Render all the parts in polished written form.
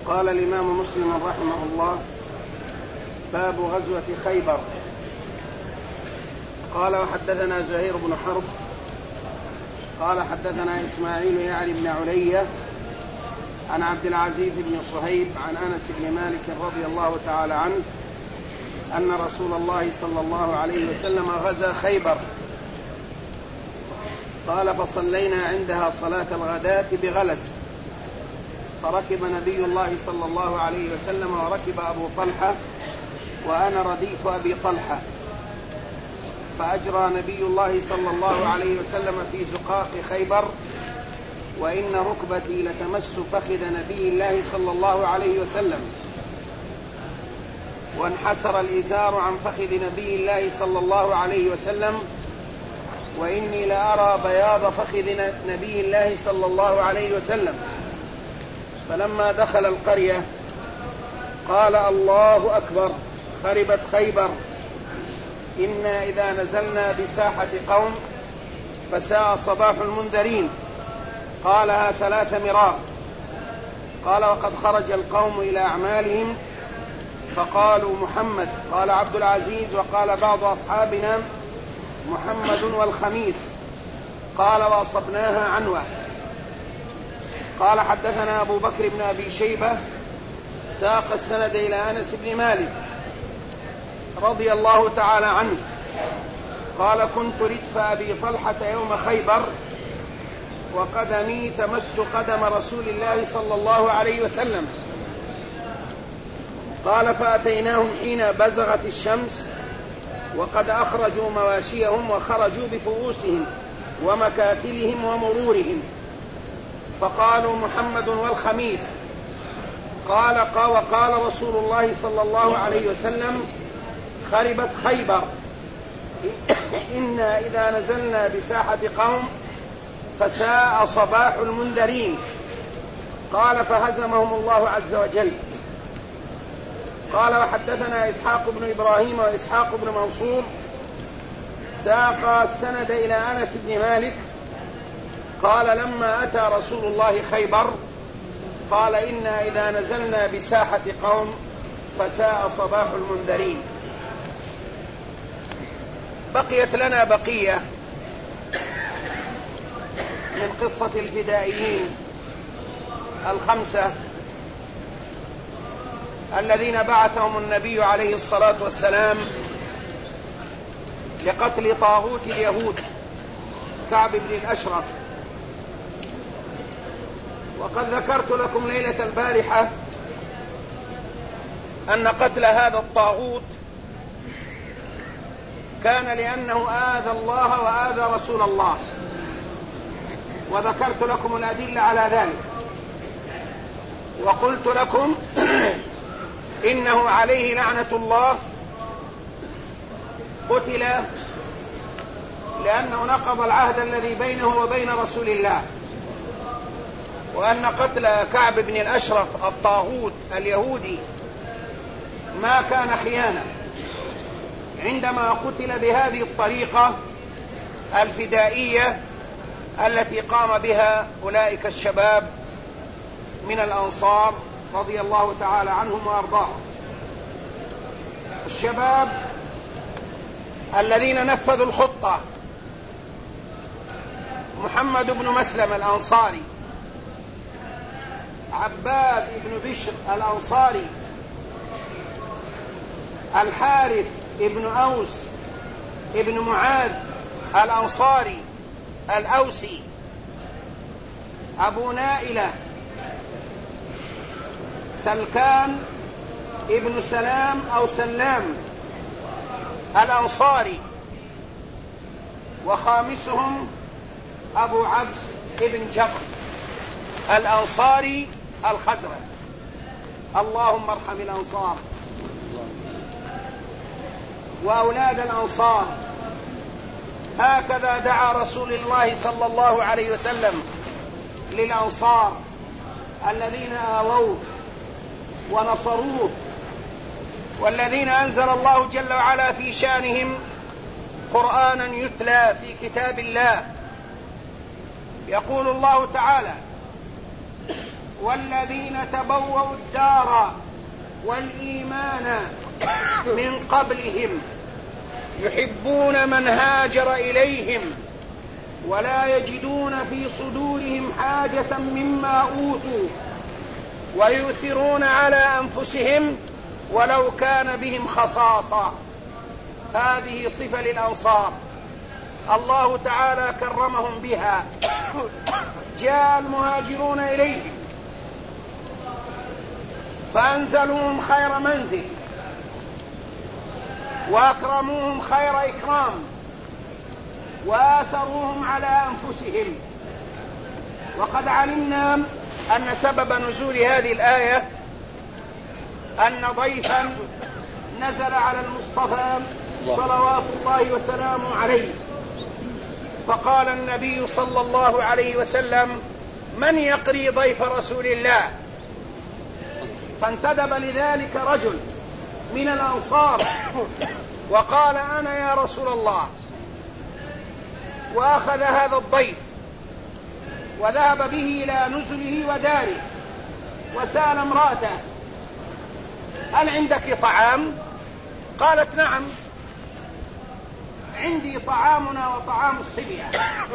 قال الإمام مسلم رحمه الله: باب غزوة خيبر. قال: وحدثنا زهير بن حرب قال حدثنا إسماعيل يعني بن علية عن عبد العزيز بن صهيب عن أنس بن مالك رضي الله تعالى عنه أن رسول الله صلى الله عليه وسلم غزا خيبر. قال: فصلينا عندها صلاة الغداة بغلس، فركب نبي الله صلى الله عليه وسلم وركب أبو طلحة وأنا رديف أبي طلحة، فأجرى نبي الله صلى الله عليه وسلم في زقاق خيبر، وإن ركبتي لتمس فخذ نبي الله صلى الله عليه وسلم، وانحسر الإزار عن فخذ نبي الله صلى الله عليه وسلم، وإني لأرى بياض فخذ نبي الله صلى الله عليه وسلم. فلما دخل القرية قال: الله أكبر، خربت خيبر، إنا إذا نزلنا بساحة قوم فساء صباح المنذرين. قالها 3 مرار. قال: وقد خرج القوم إلى أعمالهم فقالوا محمد. قال عبد العزيز: وقال بعض أصحابنا محمد والخميس. قال: وأصبناها عنوة. قال: حدثنا أبو بكر بن أبي شيبة ساق السند إلى أنس بن مالك رضي الله تعالى عنه قال: كنت ردف أبي طلحة يوم خيبر، وقدمي تمس قدم رسول الله صلى الله عليه وسلم. قال: فأتيناهم حين بزغت الشمس وقد أخرجوا مواشيهم وخرجوا بفؤوسهم ومكاتلهم ومرورهم، فقالوا محمد والخميس. وقال رسول الله صلى الله عليه وسلم: خربت خيبر، إنا إذا نزلنا بساحة قوم فساء صباح المنذرين. قال: فهزمهم الله عز وجل. قال: وحدثنا إسحاق بن إبراهيم وإسحاق بن منصور ساق السند إلى أنس بن مالك قال: لما أتى رسول الله خيبر قال: إنا إذا نزلنا بساحة قوم فساء صباح المنذرين. بقيت لنا بقية من قصة الفدائيين 5 الذين بعثهم النبي عليه الصلاة والسلام لقتل طاغوت اليهود كعب بن الأشرف. وقد ذكرت لكم ليلة البارحة أن قتل هذا الطاغوت كان لأنه آذى الله وآذى رسول الله، وذكرت لكم الأدلة على ذلك، وقلت لكم إنه عليه لعنة الله قتل لأنه نقض العهد الذي بينه وبين رسول الله، وأن قتل كعب بن الأشرف الطاغوت اليهودي ما كان خيانة عندما قتل بهذه الطريقة الفدائية التي قام بها أولئك الشباب من الأنصار رضي الله تعالى عنهم وأرضاهم، الشباب الذين نفذوا الخطة: محمد بن مسلم الأنصاري، عباد بن بشر الأنصاري، الحارث بن أوس ابن معاذ الأنصاري الأوسي، أبو نائلة سلكان ابن سلام أو سلام الأنصاري، وخامسهم أبو عبس ابن جبر الأنصاري الخزرج. اللهم ارحم الأنصار وأولاد الأنصار. هكذا دعا رسول الله صلى الله عليه وسلم للأنصار الذين آووه ونصروه، والذين أنزل الله جل وعلا في شأنهم قرآنا يتلى في كتاب الله. يقول الله تعالى: والذين تبوأوا الدار والإيمان من قبلهم يحبون من هاجر إليهم ولا يجدون في صدورهم حاجة مما أوتوا ويؤثرون على أنفسهم ولو كان بهم خصاصة. هذه صفة للأنصار الله تعالى كرمهم بها. جاء المهاجرون إليهم فأنزلوهم خير منزل وأكرموهم خير إكرام وآثروهم على أنفسهم. وقد علمنا أن سبب نزول هذه الآية أن ضيفا نزل على المصطفى صلوات الله وسلامه عليه، فقال النبي صلى الله عليه وسلم: من يقري ضيف رسول الله؟ فانتدب لذلك رجل من الأنصار وقال: أنا يا رسول الله. وأخذ هذا الضيف وذهب به إلى نزله وداره وسأل امرأته: هل عندك طعام؟ قالت: نعم، عندي طعامنا وطعام الصبية.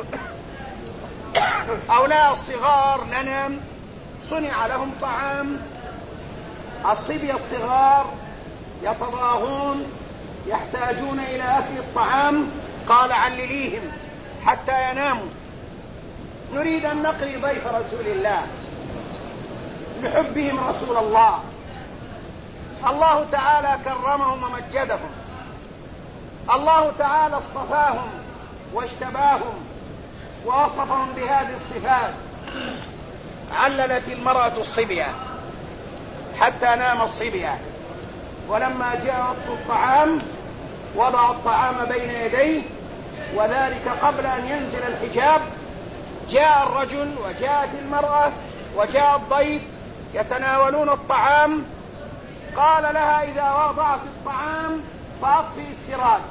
أولاء الصغار لنا صنع لهم طعام، الصبية الصغار يتضاغون يحتاجون إلى أكل الطعام. قال: علليهم حتى يناموا، نريد أن نقري ضيف رسول الله لحبهم رسول الله. الله تعالى كرمهم ومجدهم، الله تعالى اصطفاهم واجتباهم ووصفهم بهذه الصفات. عللت المرأة الصبية حتى نام الصبية، ولما جاء وقت الطعام وضع الطعام بين يديه، وذلك قبل أن ينزل الحجاب. جاء الرجل وجاءت المرأة وجاء الضيف يتناولون الطعام. قال لها: إذا وضعت الطعام فأطفئ السراج،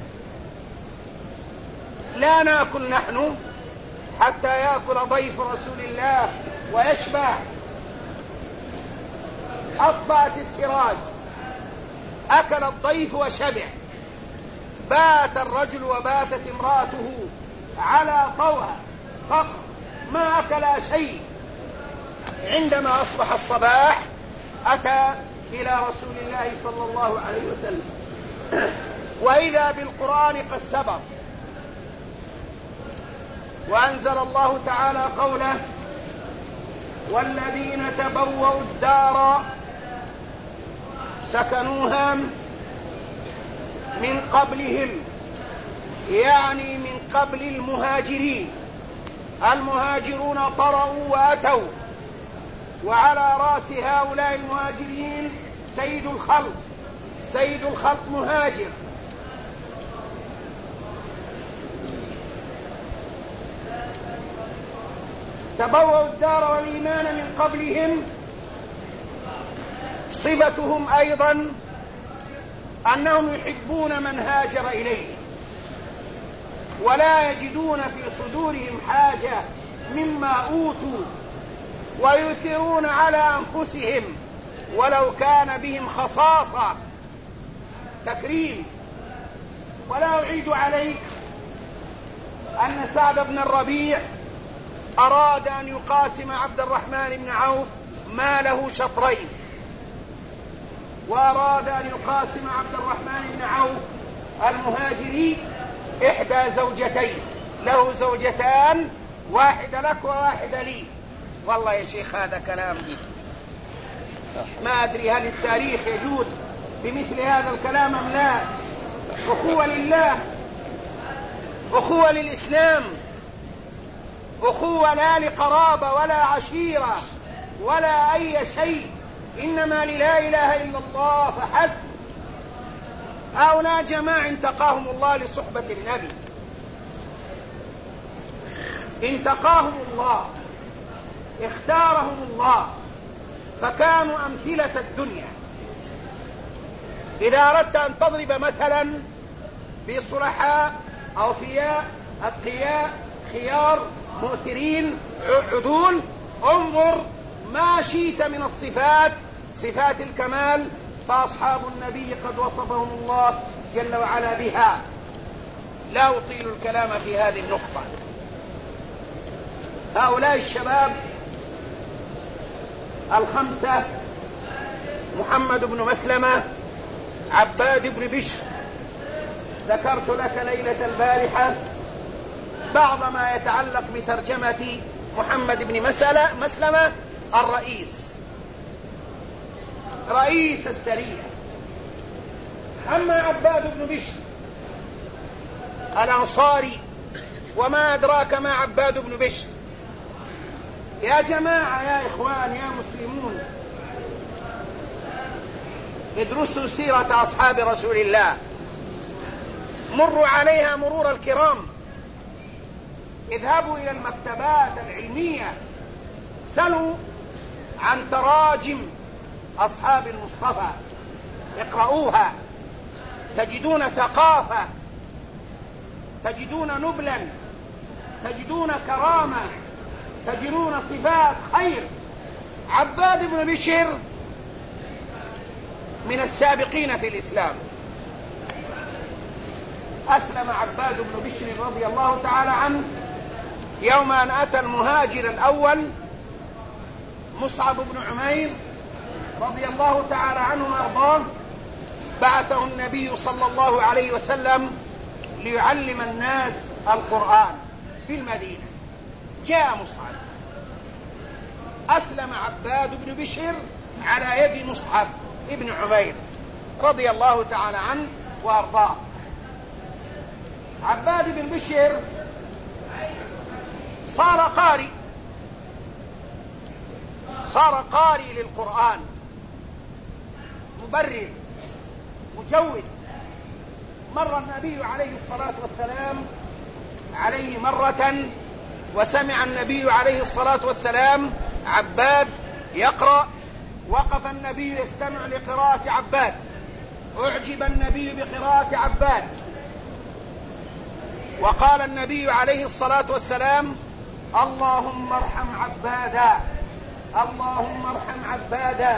لا نأكل نحن حتى يأكل ضيف رسول الله ويشبع. أطفأت السراج، أكل الضيف وشبع. بات الرجل وباتت امرأته على طوى فقط، ما أكلا شيء. عندما أصبح الصباح أتى إلى رسول الله صلى الله عليه وسلم، وإذا بالقرآن قد سبق، وأنزل الله تعالى قوله: والذين تبوأوا الدار سكنوها من قبلهم، يعني من قبل المهاجرين. المهاجرون طرأوا وأتوا، وعلى رأس هؤلاء المهاجرين سيد الخلق. سيد الخلق مهاجر. تبوأوا الدار والإيمان من قبلهم. صفتهم أيضا أنهم يحبون من هاجر إليهم ولا يجدون في صدورهم حاجة مما أوتوا ويؤثرون على أنفسهم ولو كان بهم خصاصة. تكريم. ولا أعيد عليك أن سعد بن الربيع أراد أن يقاسم عبد الرحمن بن عوف ماله شطرين، وأراد أن يقاسم عبد الرحمن بن عوف المهاجري إحدى زوجتين، له زوجتان، واحدة لك وواحدة لي. والله يا شيخ هذا كلام دي ما أدري هل التاريخ يجود بمثل هذا الكلام أم لا. أخوة لله، أخوة للإسلام، أخوة لا لقرابة ولا عشيرة ولا أي شيء، إنما للا إله إلا الله فحسب. هؤلاء جماعة انتقاهم الله لصحبة النبي، انتقاهم الله، اختارهم الله، فكانوا أمثلة الدنيا. إذا أردت أن تضرب مثلا بصلحاء أوفياء أتقياء خيار مؤثرين عدول، انظر ما شئت من الصفات، صفات الكمال، فأصحاب النبي قد وصفهم الله جل وعلا بها. لا أطيل الكلام في هذه النقطة. هؤلاء الشباب الخمسة: محمد بن مسلمة، عباد بن بشر، ذكرت لك ليلة البارحة بعض ما يتعلق بترجمة محمد بن مسلمة رئيس السرية. أما عباد بن بشر الأنصاري، وما أدراك ما عباد بن بشر؟ يا جماعة، يا إخوان، يا مسلمون، ادرسوا سيرة أصحاب رسول الله، مروا عليها مرور الكرام، اذهبوا إلى المكتبات العلمية، سلوا عن تراجم أصحاب المصطفى، اقرؤوها، تجدون ثقافة، تجدون نبلا، تجدون كرامة، تجدون صفات خير. عباد بن بشر من السابقين في الإسلام. أسلم عباد بن بشر رضي الله تعالى عنه يوم أن أتى المهاجر الأول مصعب بن عمير رضي الله تعالى عنه وأرضاه، بعثه النبي صلى الله عليه وسلم ليعلم الناس القرآن في المدينة. جاء مصعب، أسلم عباد بن بشر على يد مصعب بن عمير رضي الله تعالى عنه وأرضاه. عباد بن بشر صار قارئ للقرآن، مبرر، مجود. مر النبي عليه الصلاة والسلام عليه مرة وسمع النبي عليه الصلاة والسلام عباد يقرأ، وقف النبي يستمع لقراءة عباد، أعجب النبي بقراءة عباد، وقال النبي عليه الصلاة والسلام: اللهم ارحم عبادا، اللهم ارحم عبادا.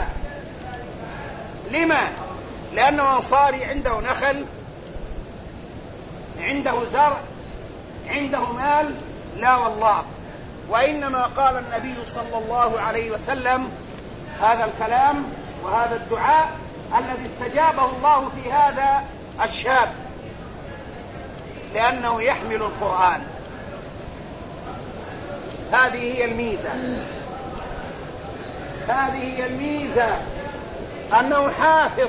لما؟ لأنه أنصاري، عنده نخل، عنده زرع، عنده مال؟ لا والله، وإنما قال النبي صلى الله عليه وسلم هذا الكلام وهذا الدعاء الذي استجابه الله في هذا الشاب، لأنه يحمل القرآن. هذه هي الميزة، هذه هي الميزة، أنه حافظ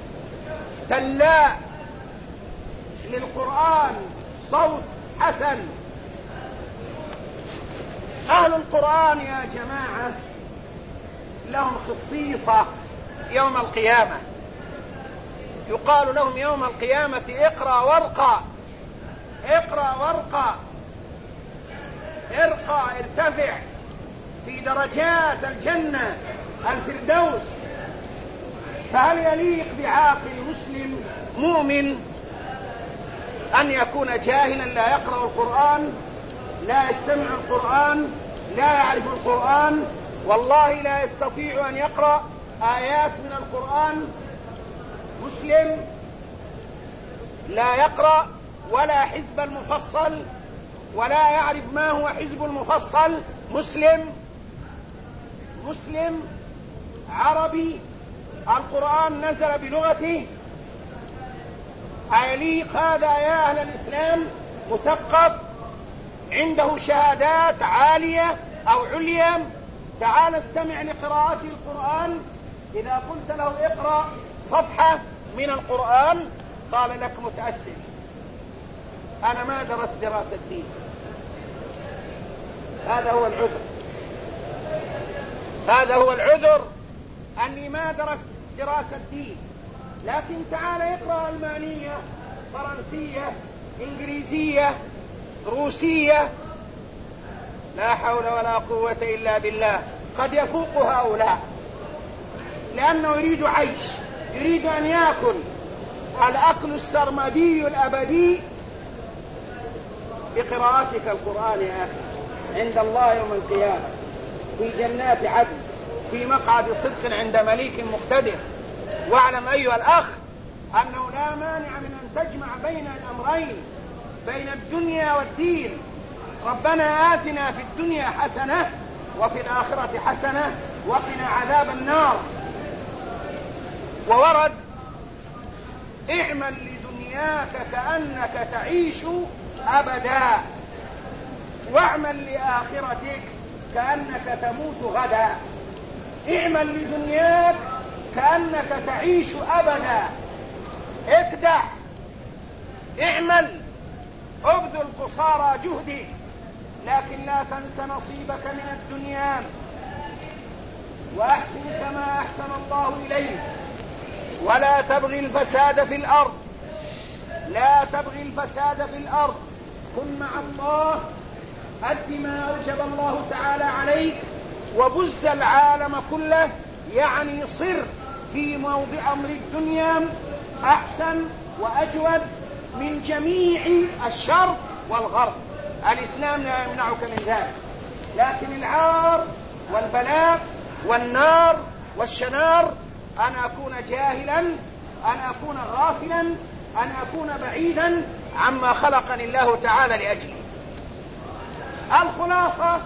تلاء للقرآن، صوت حسن. أهل القرآن يا جماعة لهم خصيصة يوم القيامة، يقال لهم يوم القيامة: اقرأ وارقى، اقرأ وارقى، ارقى، ارتفع في درجات الجنة الفردوس. فهل يليق بعاقل مسلم مؤمن أن يكون جاهلا لا يقرأ القرآن، لا يستمع القرآن، لا يعرف القرآن؟ والله لا يستطيع أن يقرأ آيات من القرآن. مسلم لا يقرأ ولا حزب المفصل، ولا يعرف ما هو حزب المفصل. مسلم عربي، القرآن نزل بلغته، أيليق هذا يا أهل الإسلام؟ مثقف، عنده شهادات عالية أو عليا، تعال استمع لقراءة القرآن. إذا قلت له اقرأ صفحة من القرآن قال لك: متأسف، أنا ما درست دراسة دين. هذا هو العذر، هذا هو العذر، أني ما درست دراسة دين. لكن تعال اقرأ ألمانية، فرنسية، إنجليزية، روسية، لا حول ولا قوة إلا بالله. قد يفوق هؤلاء، لأنه يريد عيش، يريد أن يأكل الأكل السرمدي الأبدي بقراءتك القرآن يا أخي عند الله يوم القيامة في جنات عدن في مقعد صدق عند مليك مقتدر. واعلم أيها الأخ أنه لا مانع من أن تجمع بين الأمرين، بين الدنيا والدين. ربنا آتنا في الدنيا حسنة وفي الآخرة حسنة وقنا عذاب النار. وورد: اعمل لدنياك كأنك تعيش أبدا، واعمل لآخرتك كأنك تموت غدا. اعمل لدنياك كأنك تعيش أبدا، اكدح، اعمل، ابذل قصارى جهدك، لكن لا تنس نصيبك من الدنيا. وأحسن كما أحسن الله إليك، ولا تبغي الفساد في الأرض، لا تبغي الفساد في الأرض. كن مع الله، أد ما أوجب الله تعالى عليك، وبز العالم كله، يعني صر في موضع أمر الدنيا أحسن وأجود من جميع الشر والغرب. الإسلام لا يمنعك من ذلك، لكن العار والبلاء والنار والشنار أن أكون جاهلا، أن أكون غافلا، أن أكون بعيدا عما خلقني الله تعالى لأجله. الخلاصة: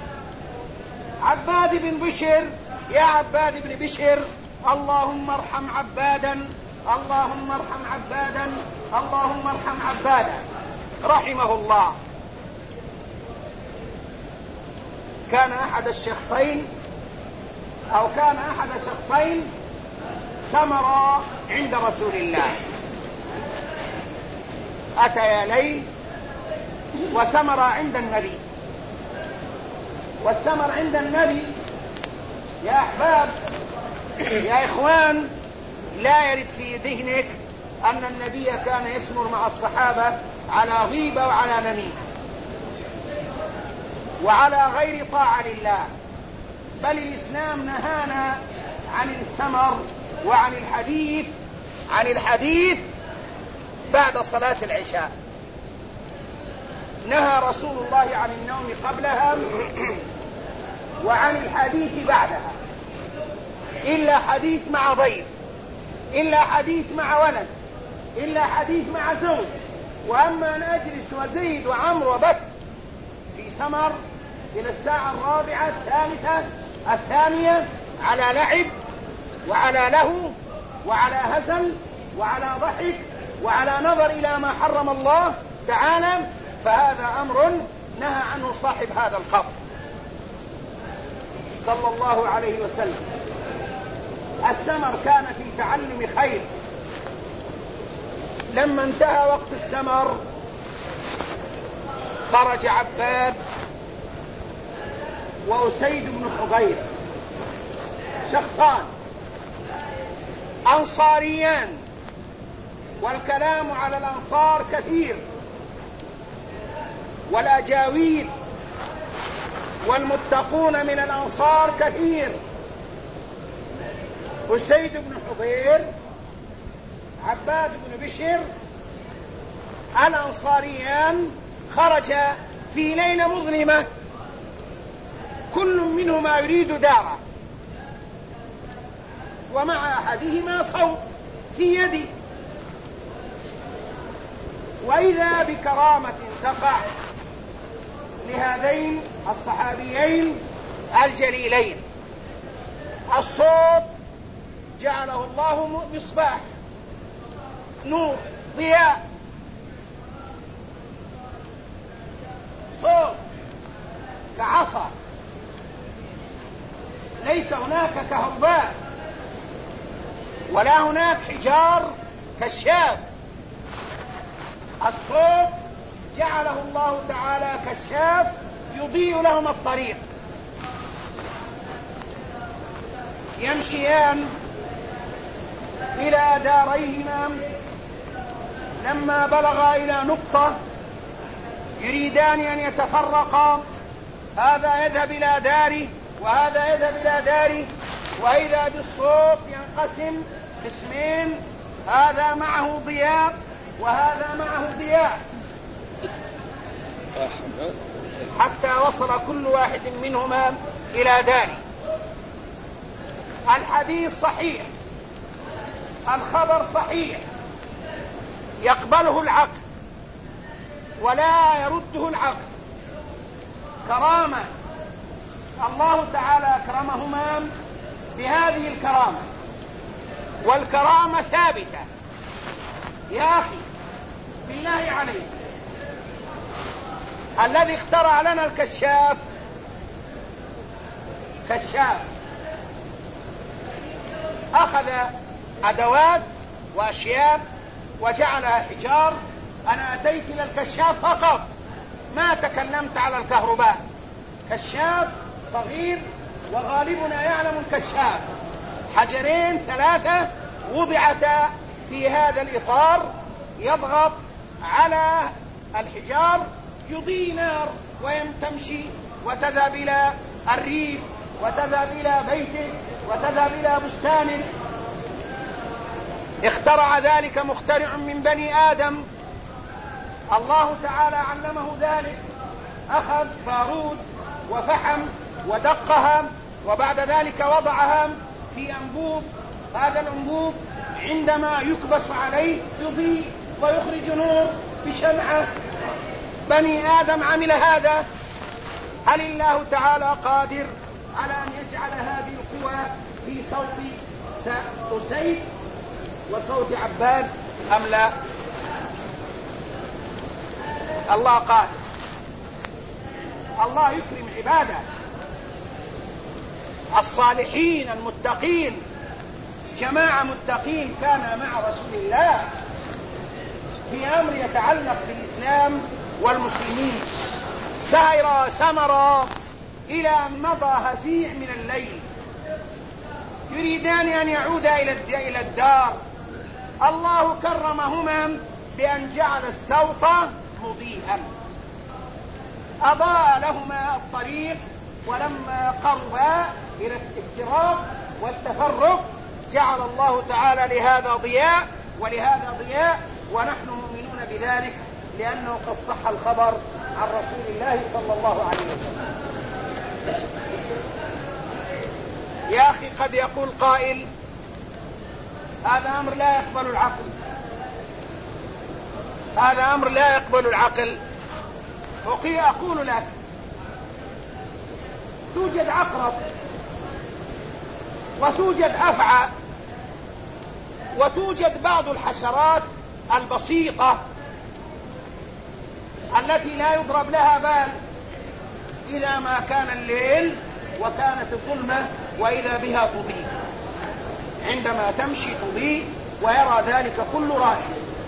عباد بن بشر، يا عباد بن بشر، اللهم ارحم عبادا، اللهم ارحم عبادا، اللهم ارحم عبادا، رحمه الله. كان أحد شخصين سمرا عند رسول الله، أتيا ليل وسمر عند النبي. والسمر عند النبي يا أحباب، يا إخوان، لا يرد في ذهنك أن النبي كان يسمر مع الصحابة على غيبة وعلى نميمة وعلى غير طاعة لله، بل الإسلام نهانا عن السمر وعن الحديث بعد صلاة العشاء. نهى رسول الله عن النوم قبلها وعن الحديث بعدها، إلا حديث مع ضيف، إلا حديث مع ولد، إلا حديث مع زوج. وأما أن أجلس وزيد وعمر وبكر في سمر إلى الساعة 4 الثالثة الثانية على لعب وعلى لهو وعلى هزل وعلى ضحك وعلى نظر إلى ما حرم الله تعالى، فهذا أمر نهى عنه صاحب هذا القبر صلى الله عليه وسلم. السمر كان في تعلم خير. لما انتهى وقت السمر خرج عباد وأسيد بن حضير، شخصان أنصاريان، والكلام على الأنصار كثير، والأجاويل والمتقون من الأنصار كثير. أسيد بن حضير، عباد بن بشر، الأنصاريان خرجا في ليلة مظلمة، كل منهما يريد داره، ومع أحدهما صوت في يدي، وإذا بكرامة تقع لهذين الصحابيين الجليلين. الصوت جعله الله مصباح، نور، ضياء، صوت كعصا، ليس هناك كهرباء ولا هناك حجار كشاف. الصوت جعله الله تعالى كشاف يضيء لهم الطريق. يمشيان إلى داريهما، لما بلغا إلى نقطة يريدان أن يتفرقا، هذا يذهب إلى داره وهذا يذهب إلى داره، وإذا بالصوت ينقسم قسمين، هذا معه ضياء وهذا معه ضياء، حتى وصل كل واحد منهما إلى داره. الحديث صحيح، الخبر صحيح، يقبله العقل ولا يرده العقل. كرامة الله تعالى أكرمهما بهذه الكرامة، والكرامة ثابتة. يا أخي بالله عليك، الذي اخترع لنا الكشاف أخذ أدوات وأشياء وجعلها حجار. أنا أتيت إلى الكشاف فقط، ما تكلمت على الكهرباء. كشاف صغير وغالبنا يعلم الكشاف، حجرين 3 وضعتا في هذا الإطار، يضغط على الحجار يضيء نار وتمشي وتذهب إلى الريف وتذهب إلى بيتك وتذهب إلى بستانك. اخترع ذلك مخترع من بني آدم، الله تعالى علمه ذلك. أخذ بارود وفحم ودقها، وبعد ذلك وضعها في أنبوب. هذا الأنبوب عندما يكبس عليه يضيء ويخرج نور بشمعة. بني آدم عمل هذا. هل الله تعالى قادر على أن يجعل هذه القوى في صوت أسيد وصوت عباد أم لا؟ الله قادر. الله يكرم عباده الصالحين المتقين. جماعة متقين كان مع رسول الله في أمر يتعلق بالإسلام والمسلمين، سمر إلى أن مضى هزيع من الليل، يريدان أن يعودا إلى الدار. الله كرمهما بأن جعل السوط مضيئا، أضاء لهما الطريق. ولما قربا إلى الافتراق والتفرق جعل الله تعالى لهذا ضياء ولهذا ضياء، ونحن مؤمنون بذلك لأنه قد صح الخبر عن رسول الله صلى الله عليه وسلم. يا أخي قد يقول قائل هذا أمر لا يقبل العقل، هذا أمر لا يقبل العقل. أقول لك توجد عقرب وتوجد أفعى وتوجد بعض الحشرات البسيطة التي لا يضرب لها بال إذا ما كان الليل وكانت الظلمة، وإذا بها تضيء. عندما تمشي تضيء ويرى ذلك كل رائع.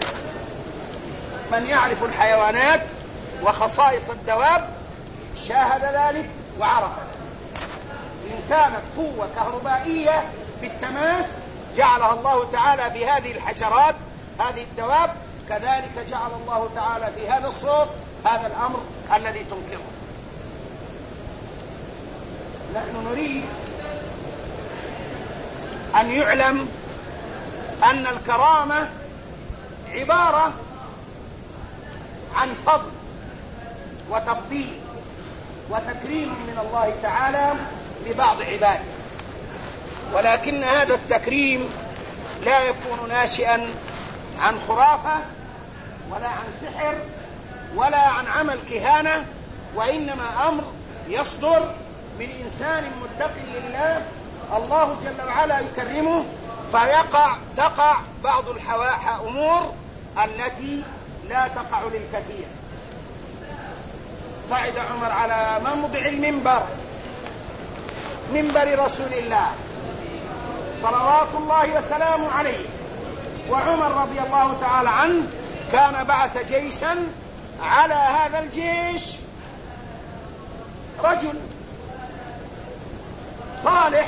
من يعرف الحيوانات وخصائص الدواب شاهد ذلك وعرف. إن كانت قوة كهربائية بالتماس جعلها الله تعالى في هذه الحشرات هذه الدواب، كذلك جعل الله تعالى في هذا الصوت هذا الأمر الذي تنكره. نحن نريد أن يعلم أن الكرامة عبارة عن فضل وتفضيل وتكريم من الله تعالى لبعض عباده، ولكن هذا التكريم لا يكون ناشئا عن خرافة ولا عن سحر ولا عن عمل كهانة، وإنما أمر يصدر من إنسان متقي لله. الله جل وعلا يكرمه تقع بعض الأمور التي لا تقع للكثير. صعد عمر على موضع المنبر، منبر رسول الله صلوات الله وسلامه عليه، وعمر رضي الله تعالى عنه كان بعث جيشا. على هذا الجيش رجل صالح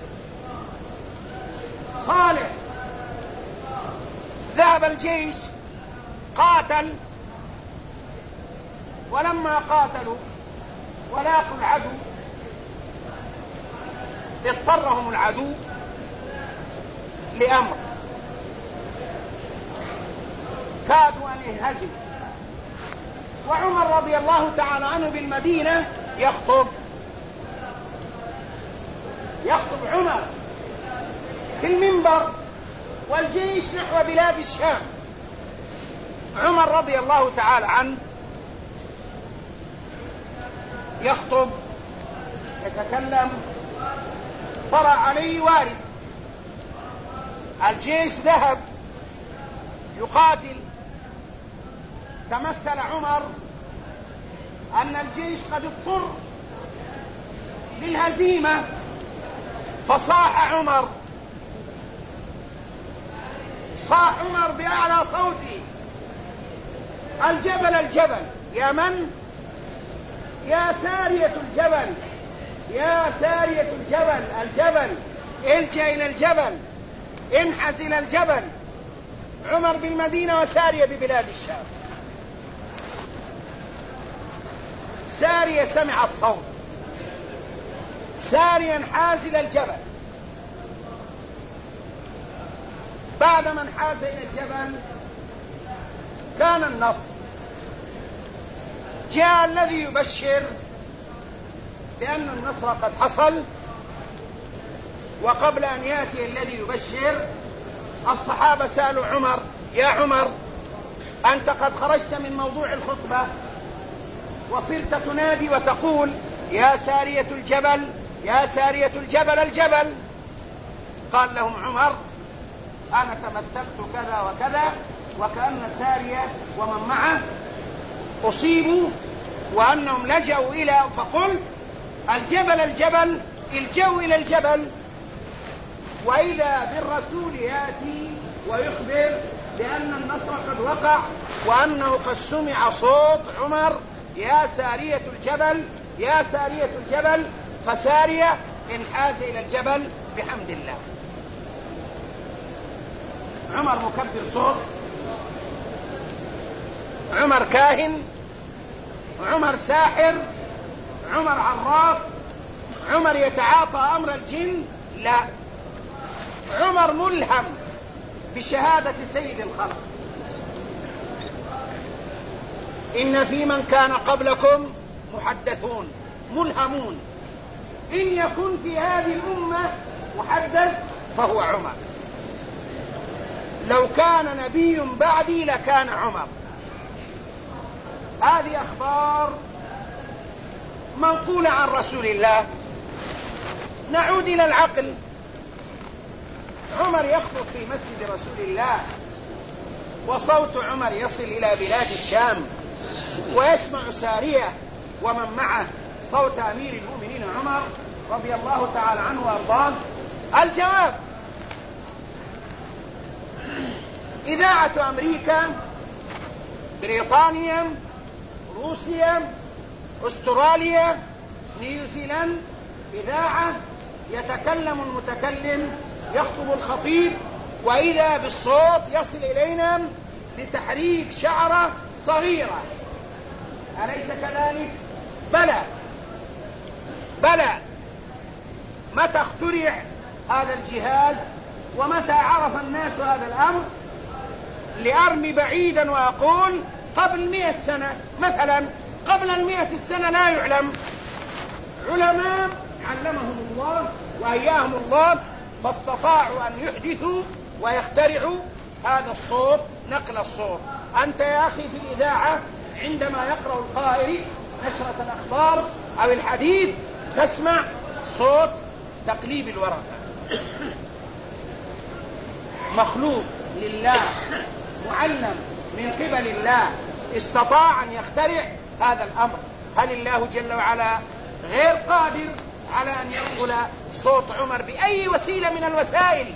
ذهب الجيش قاتل، ولما قاتلوا ولاقوا العدو اضطرهم العدو لأمر، كادوا أن ينهزموا، وعمر رضي الله تعالى عنه بالمدينة يخطب عمر في المنبر والجيش نحو بلاد الشام. عمر رضي الله تعالى عنه يخطب يتكلم، طلع عليه وارد، الجيش ذهب يقاتل. تمثل عمر أن الجيش قد اضطر للهزيمة، فصاح عمر، صاح عمر بأعلى صوته: الجبل الجبل، يا من؟ يا سارية الجبل، يا سارية الجبل، الجبل، الجأ إلى الجبل، انحز إلى الجبل. عمر بالمدينة وسارية ببلاد الشام. سارية سمع الصوت، ساريا انحاز إلى الجبل. بعد ما انحاز إلى الجبل كان النصر. جاء الذي يبشر بأن النصر قد حصل، وقبل أن يأتي الذي يبشر الصحابة سألوا عمر: يا عمر، أنت قد خرجت من موضوع الخطبة وصرت تنادي وتقول يا سارية الجبل، يا سارية الجبل، الجبل. قال لهم عمر: أنا تمثلت كذا وكذا، وكأن سارية ومن معه أصيبوا وأنهم لجأوا إلى، فقلت الجبل الجبل، الجو إلى الجبل. وإذا بالرسول يأتي ويخبر بأن النصر قد وقع، وأنه قد سمع صوت عمر: يا سارية الجبل، يا سارية الجبل. فسارية انحاز إلى الجبل بحمد الله. عمر مكبر صوت، عمر كاهن، عمر ساحر، عمر عراف، عمر يتعاطى أمر الجن؟ لا، عمر ملهم بشهادة سيد الخلق. إن في من كان قبلكم محدثون ملهمون، إن يكن في هذه الأمة محدث فهو عمر. لو كان نبي بعدي لكان عمر. هذه أخبار منقولة عن رسول الله. نعود إلى العقل. عمر يخطب في مسجد رسول الله، وصوت عمر يصل إلى بلاد الشام، ويسمع سارية ومن معه صوت أمير المؤمنين عمر رضي الله تعالى عنه وأرضاه. الجواب: إذاعة أمريكا، بريطانيا، روسيا، أستراليا، نيوزيلاند، إذاعة يتكلم المتكلم، يخطب الخطيب، وإذا بالصوت يصل إلينا لتحريك شعرة صغيرة. أليس كذلك؟ بلى، بلى. متى اخترع هذا الجهاز ومتى عرف الناس هذا الأمر؟ لأرمي بعيدا وأقول قبل 100 سنة مثلا، قبل 100 السنة لا يعلم. علماء علمهم الله وأياهم الله، فاستطاعوا أن يحدثوا ويخترعوا هذا الصوت، نقل الصوت. أنت يا أخي في الإذاعة عندما يقرأ القارئ نشرة الأخبار أو الحديث تسمع صوت تقليب الورقة. مخلوق لله، معلم من قبل الله، استطاع أن يخترع هذا الأمر. هل الله جل وعلا غير قادر على أن ينقل صوت عمر بأي وسيلة من الوسائل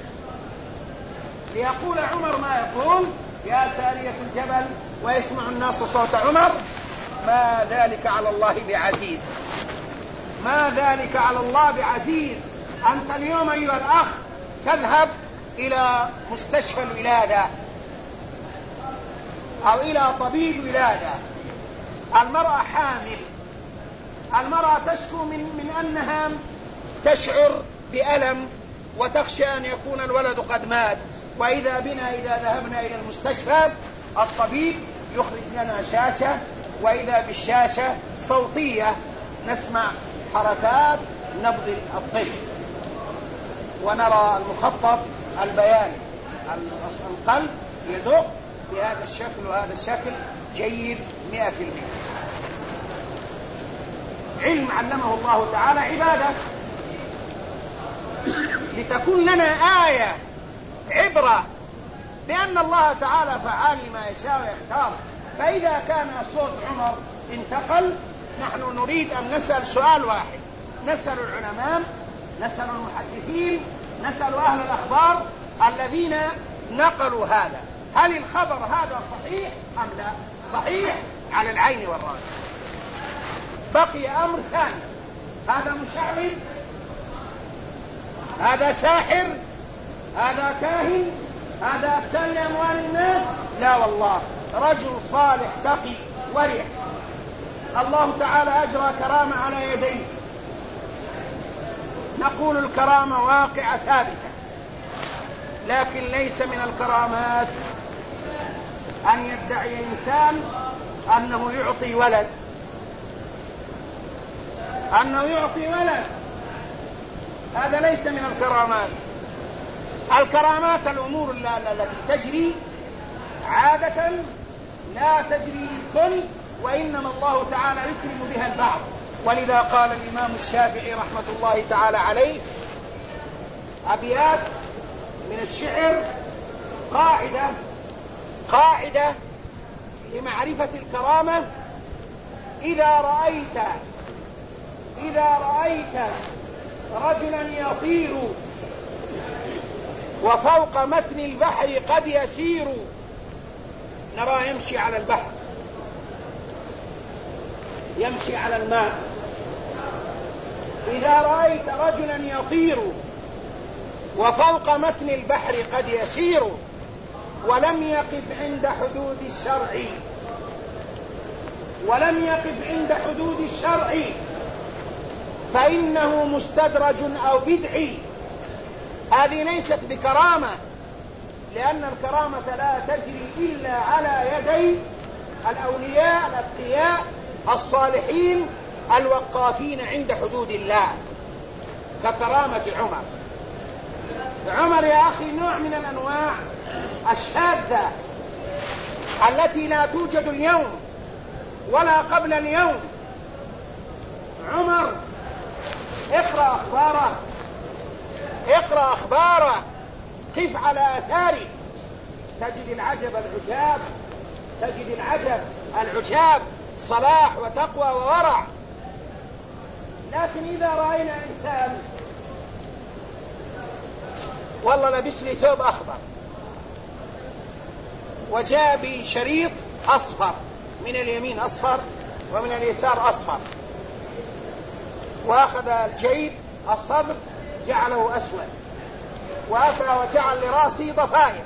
ليقول عمر ما يقول يا سارية الجبل ويسمع الناس صوت عمر؟ ما ذلك على الله بعزيز، ما ذلك على الله بعزيز. أنت اليوم أيها الأخ تذهب إلى مستشفى الولادة أو إلى طبيب ولادة، المرأة حامل، المرأة تشكو من أنها تشعر بألم وتخشى أن يكون الولد قد مات، وإذا بنا إذا ذهبنا إلى المستشفى الطبيب يخرج لنا شاشة، وإذا بالشاشة صوتية نسمع حركات نبض الطفل، ونرى المخطط البياني. القلب يدق بهذا الشكل، وهذا الشكل جيد 100%. علم علمه الله تعالى عبادة، لتكون لنا آية عبرة بأن الله تعالى فعال ما يشاء ويختار. فإذا كان صوت عمر انتقل، نحن نريد أن نسأل سؤال واحد، نسأل العلماء، نسأل المحدثين، نسأل أهل الأخبار الذين نقلوا هذا، هل الخبر هذا صحيح أم لا؟ صحيح على العين والرأس. بقي أمر ثاني، هذا مشعوذ، هذا ساحر، هذا كاهن، هذا أكل أموال الناس. لا والله، رجل صالح تقي ورع، الله تعالى أجرى كرامة على يديه. نقول الكرامة واقعة ثابتة، لكن ليس من الكرامات أن يدعي إنسان أنه يعطي ولد، أنه يعطي ولد، هذا ليس من الكرامات. الكرامات الأمور التي تجري عادة لا تجري للكل، وإنما الله تعالى يكرم بها البعض. ولذا قال الإمام الشافعي رحمة الله تعالى عليه أبيات من الشعر، قاعدة لمعرفة الكرامة: إذا رأيت رجلا يطير وفوق متن البحر قد يسير، نراه يمشي على البحر، يمشي على الماء. إذا رأيت رجلا يطير وفوق متن البحر قد يسير ولم يقف عند حدود الشرع فإنه مستدرج أو بدعي. هذه ليست بكرامة، لأن الكرامة لا تجري إلا على يدي الأولياء الأتقياء الصالحين الوقافين عند حدود الله، ككرامة عمر يا أخي نوع من الأنواع الشاذة التي لا توجد اليوم ولا قبل اليوم. عمر اقرأ أخباره، قف على آثاره، تجد العجاب صلاح وتقوى وورع. لكن إذا رأينا إنسان والله لبس لي ثوب أخضر وجاء بشريط أصفر، من اليمين أصفر ومن اليسار أصفر، وأخذ الجيب الصدر جعله أسود، وأتى وجعل لراسي ضفاير،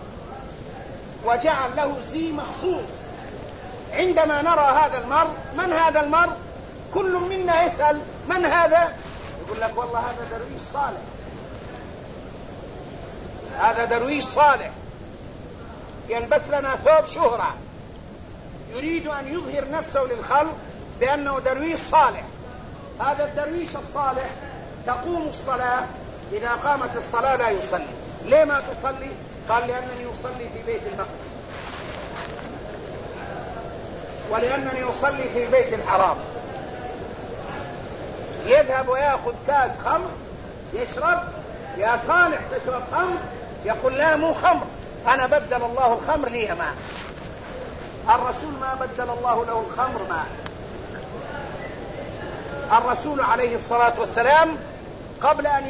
وجعل له زي مخصوص. عندما نرى هذا المرء، من هذا المرء؟ كل منا يسأل من هذا؟ يقول لك والله هذا درويش صالح يلبس لنا ثوب شهرة، يريد أن يظهر نفسه للخلق بأنه درويش صالح. هذا الدرويش الصالح تقوم الصلاة، إذا قامت الصلاة لا يصلي. ليه ما تصلي؟ قال لأنني أصلي في بيت المقدس، ولأنني أصلي في بيت الحرام. يذهب ويأخذ كاس خمر يشرب، يا صالح تشرب خمر؟ يقول لا مو خمر، أنا بدل الله الخمر لي ماء. الرسول ما بدل الله له الخمر ماء. الرسول عليه الصلاة والسلام قبل أن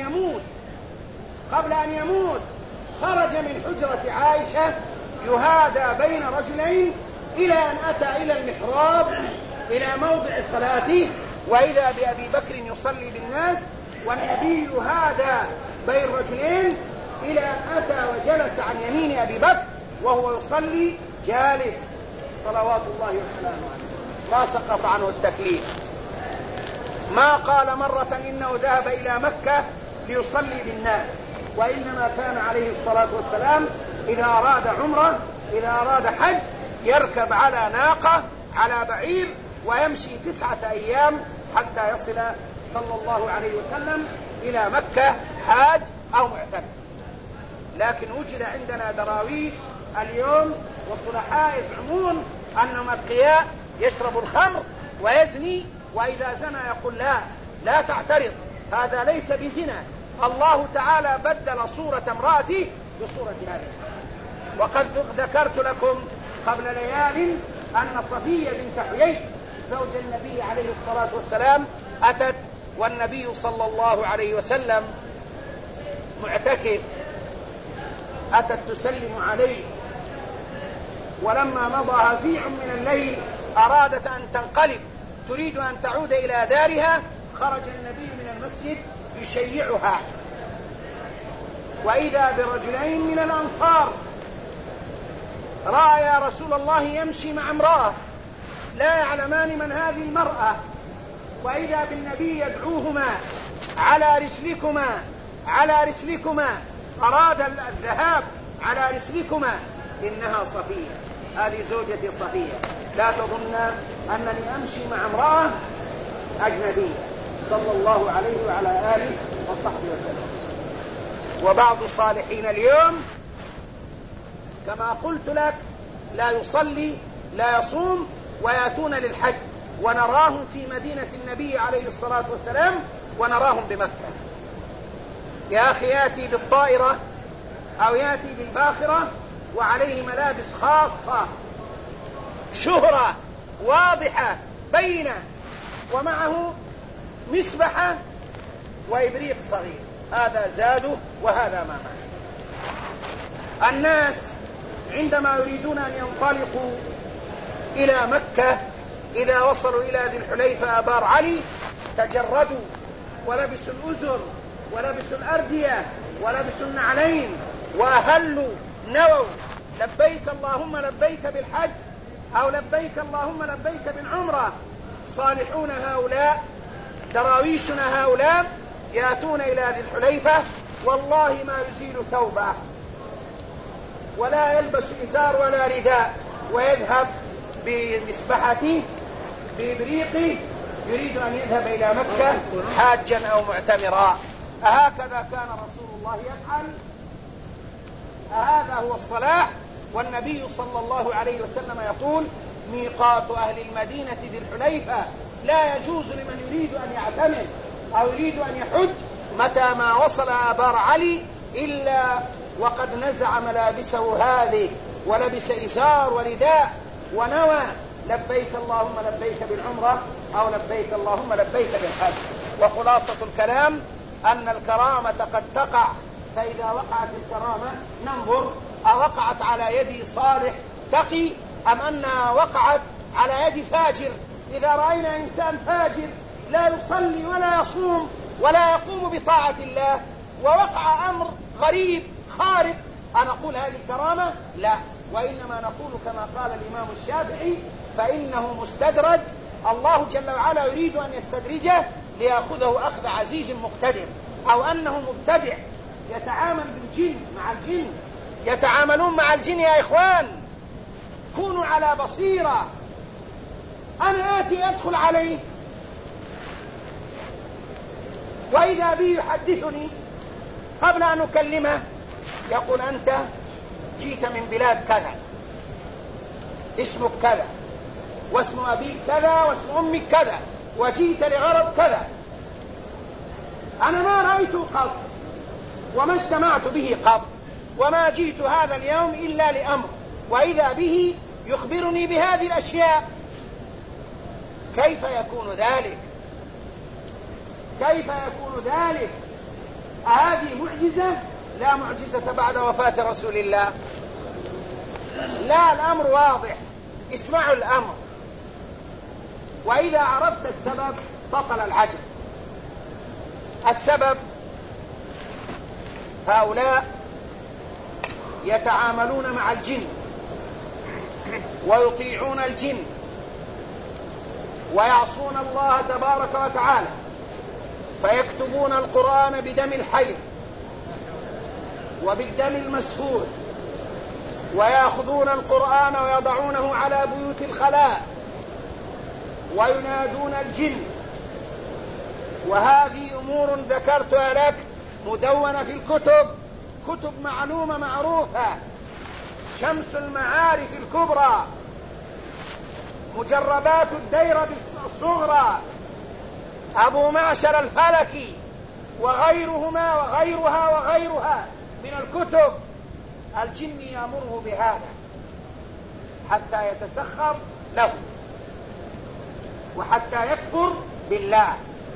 يموت خرج من حجرة عائشة يهادى بين رجلين إلى أن أتى إلى المحراب إلى موضع صلاته، وإذا بأبي بكر يصلي بالناس، والنبي يهادى بين رجلين إلى أن أتى وجلس عن يمين أبي بكر وهو يصلي جالس صلوات الله وسلامه عليه، ما سقط عنه التكليف. ما قال مرة إنه ذهب إلى مكة ليصلي بالناس، وإنما كان عليه الصلاة والسلام إذا أراد عمرة، إذا أراد حج، يركب على ناقة على بعير ويمشي 9 أيام حتى يصل صلى الله عليه وسلم إلى مكة حاج، أو معتمر. لكن وجد عندنا دراويش اليوم والصلحاء يزعمون أنهم أتقياء، يشرب الخمر ويزني، وإذا زنى يقول لا تعترض، هذا ليس بزنا، الله تعالى بدل صورة امرأته بصورة هذه. وقد ذكرت لكم قبل ليال أن صفية بنت حيي زوج النبي عليه الصلاة والسلام أتت والنبي صلى الله عليه وسلم معتكف، أتت تسلم عليه، ولما مضى هزيع من الليل أرادت أن تنقلب تريد أن تعود إلى دارها، خرج النبي من المسجد يشيعها، وإذا برجلين من الأنصار رأى يا رسول الله يمشي مع امرأة لا يعلمان من هذه المرأة، وإذا بالنبي يدعوهما على رسلكما، أراد الذهاب على رسلكما، إنها صفية، هذه زوجتي صفية، لا تظن أنني أمشي مع امرأة أجنبية، صلى الله عليه وعلى آله وصحبه وسلم. وبعض الصالحين اليوم كما قلت لك لا يصلي لا يصوم ويأتون للحج، ونراهم في مدينة النبي عليه الصلاة والسلام ونراهم بمكة. يا أخي يأتي بالطائرة أو يأتي بالباخرة وعليه ملابس خاصة شهرة واضحة بينة، ومعه مسبحة وإبريق صغير، هذا زاده وهذا ما معه. الناس عندما يريدون أن ينطلقوا إلى مكة إذا وصلوا إلى ذي الحليفة آبار علي تجردوا ولبسوا الأزر ولبسوا الأردية ولبسوا النعلين وأهلوا نووا لبيك اللهم لبيك بالحج أو لبيك اللهم لبيك بالعمرة. صالحون هؤلاء دراويشنا هؤلاء يأتون إلى ذي الحليفة والله ما يزيل ثوبه ولا يلبس إزار ولا رداء، ويذهب بمسبحته بإبريقه يريد أن يذهب إلى مكة حاجا أو معتمرا. أهكذا كان رسول الله يفعل؟ أهذا هو الصلاح؟ والنبي صلى الله عليه وسلم يقول ميقات أهل المدينة ذي الحليفة، لا يجوز لمن يريد أن يعتمر أو يريد أن يحج متى ما وصل آبار علي إلا وقد نزع ملابسه هذه ولبس إزار ورداء ونوى لبيك اللهم لبيك بالعمرة أو لبيك اللهم لبيك بالحج. وخلاصة الكلام أن الكرامة قد تقع، فإذا وقعت الكرامة ننظر أوقعت على يد صالح تقي أم أنها وقعت على يد فاجر. إذا رأينا إنسان فاجر لا يصلي ولا يصوم ولا يقوم بطاعة الله ووقع أمر غريب خارق أنقول هذه كرامة؟ لا، وإنما نقول كما قال الإمام الشافعي فإنه مستدرج، الله جل وعلا يريد أن يستدرجه ليأخذه أخذ عزيز مقتدر، أو أنه مبتدع يتعامل بالجن مع الجن، يتعاملون مع الجن يا إخوان، كونوا على بصيرة. أنا آتي أدخل عليه وإذا بي يحدثني قبل أن أكلمه يقول أنت جيت من بلاد كذا، اسمك كذا واسم أبيك كذا واسم أمك كذا وجيت لغرض كذا. أنا ما رأيته قط وما اجتمعت به قط وما جئت هذا اليوم إلا لأمر، وإذا به يخبرني بهذه الأشياء. كيف يكون ذلك؟ كيف يكون ذلك؟ هذه معجزة؟ لا معجزة بعد وفاة رسول الله. لا، الأمر واضح، اسمعوا الأمر، وإذا عرفت السبب بطل العجب. السبب هؤلاء يتعاملون مع الجن ويطيعون الجن ويعصون الله تبارك وتعالى، فيكتبون القرآن بدم الحيض وبالدم المسفوح، ويأخذون القرآن ويضعونه على بيوت الخلاء وينادون الجن. وهذه أمور ذكرتها لك مدونة في الكتب، كتب معلومة معروفة، شمس المعارف الكبرى، مجربات الديرة الصغرى، أبو معشر الفلكي، وغيرها وغيرها من الكتب. الجن يأمره بهذا حتى يتسخر له وحتى يكفر بالله.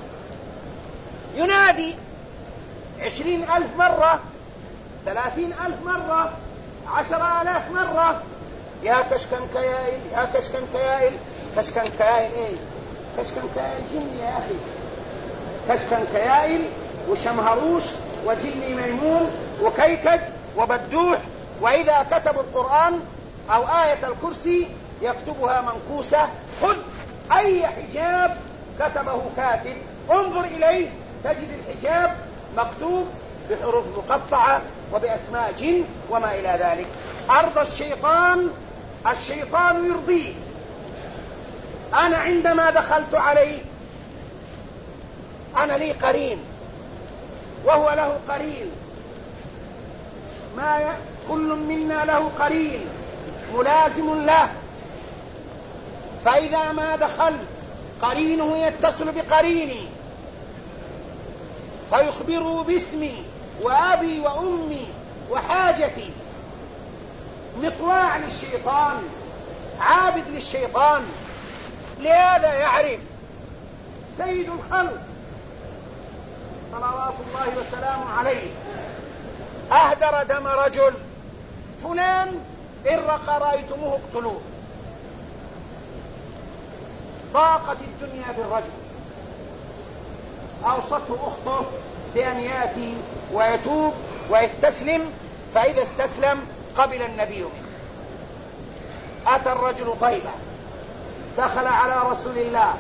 ينادي 20,000 مرة، 30,000 مرة، 10,000 مرة: يا كشكن كيائل، يا كشكن كيائل. كشكن كيائل ايه؟ كشكن كيائل جن يا أخي، كشكن كيائل وشمهروش وجني ميمون وكيكج وبدوح. وإذا كتبوا القرآن أو آية الكرسي يكتبها منكوسة. خذ أي حجاب كتبه كاتب، انظر إليه تجد الحجاب مكتوب بحروف مقطعة وبأسماء جن وما إلى ذلك. أرض الشيطان يرضيه. أنا عندما دخلت عليه أنا لي قرين وهو له قرين، كل منا له قرين ملازم له. فإذا ما دخل قرينه يتصل بقريني فيخبره باسمي وأبي وأمي وحاجتي. مطواع للشيطان، عابد للشيطان. لهذا يعرف سيد الخلق صلوات الله وسلامه عليه أهدر دم رجل فلان إن رأيتموه اقتلوه. ضاقت الدنيا بالرجل، أوصته أخته بأن يأتي ويتوب ويستسلم، فإذا استسلم قبل النبي منه. أتى الرجل طيبة، دخل على رسول الله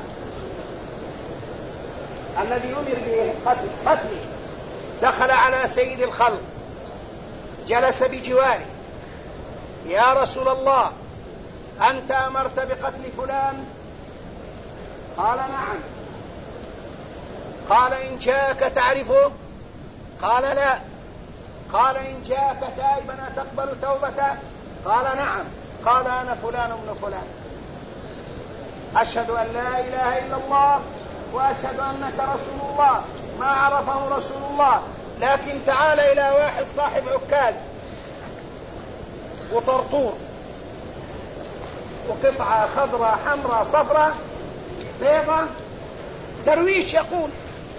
الذي أمر بقتله، دخل على سيد الخلق، جلس بجواره: يا رسول الله، أنت أمرت بقتل فلان؟ قال: نعم. قال: إن جاءك تعرفه؟ قال: لا. قال: إن جاءك تائبا تقبل توبته؟ قال: نعم. قال: أنا فلان ابن فلان، أشهد أن لا إله إلا الله وأشهد أنك رسول الله. ما عرفه رسول الله، لكن تعال إلى واحد صاحب عكاز وطرطور وقطعة خضراء حمراء صفراء بيضة، درويش يقول.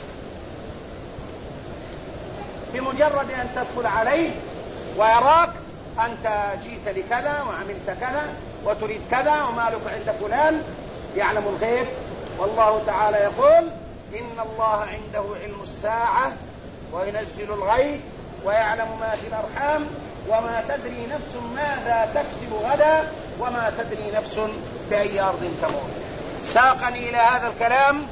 بمجرد أن تدخل عليه ويراك أنت جئت لكذا وعملت كذا وتريد كذا ومالك عند فلان، يعلم الغيب. والله تعالى يقول: إن الله عنده علم الساعة وينزل الغيث ويعلم ما في الأرحام وما تدري نفس ماذا تكسب غدا وما تدري نفس بأي أرض تموت. ساقني إلى هذا الكلام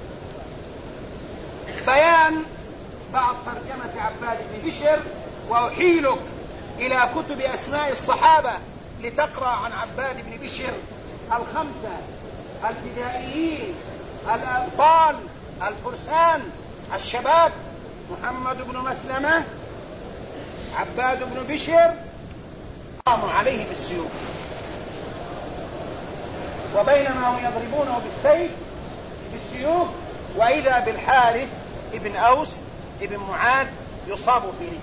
بيان بعض ترجمة عباد بن بشر، وأحيلك إلى كتب أسماء الصحابة لتقرأ عن عباد بن بشر الخمسة الفدائيين الأبطال الفرسان الشباب: محمد بن مسلمة، عباد بن بشر، قاموا عليه بالسيوف، وبينما هم يضربونه بالسيوف وإذا بالحارث ابن أوس ابن معاذ يصاب في رجله،